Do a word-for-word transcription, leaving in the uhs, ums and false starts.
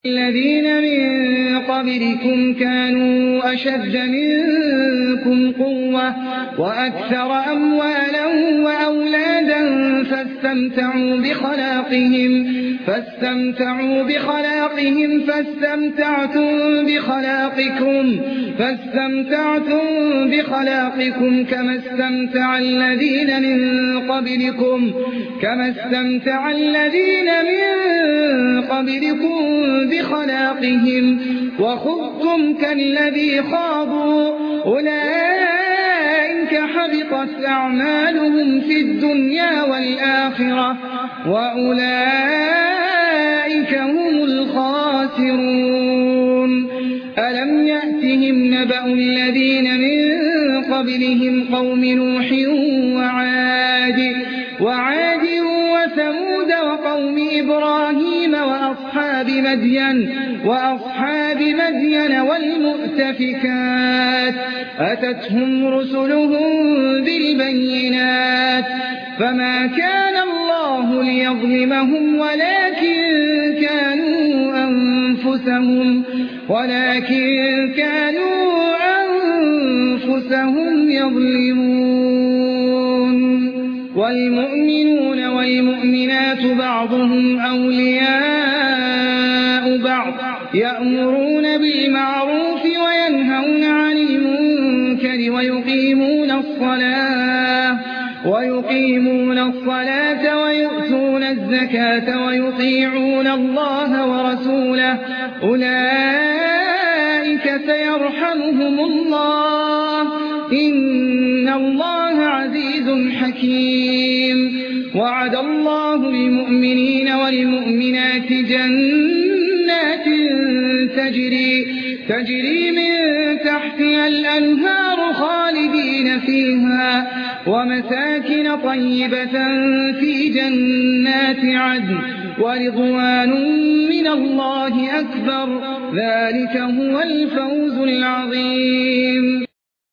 الذين من قبلكم كانوا أشد منكم قوة وأكثر أموالا وأولادا فاستمتعوا بخلاقهم فاستمتعوا بخلاقهم فاستمتعتم بخلاقكم فاستمتعتم بخلاقكم كما استمتع الذين من قبلكم كما استمتع الذين من قبلكم بخلاقهم وخضتم كالذي خاضوا أولئك حبطت أعمالهم في الدنيا والآخرة وأولئك هم الخاسرون. ألم يأتهم نبأ الذين من قبلهم قوم نوح وعاد وعاد وثمود وقوم إبراهيم وأصحاب مدين وأصحاب مدين والمؤتفكات أتتهم رسلهم بالبينات فما كان الله ليظلمهم ولكن كانوا أنفسهم ولكن كانوا أنفسهم يظلمون. والمؤمنون والمؤمنات بعضهم أولياء بعض يأمرون بالمعروف وينهون عن المنكر ويقيمون الصلاة ويقيمون الصلاة ويؤتون الزكاة ويطيعون الله ورسوله أولئك سيرحمهم الله إن الله عزيز حكيم. وعد الله المؤمنين والمؤمنات جنات تجري تجري من تحتها الأنهار خالدين فيها ومساكن طيبة في جنات عدن ورضوان من الله أكبر ذلك هو الفوز العظيم.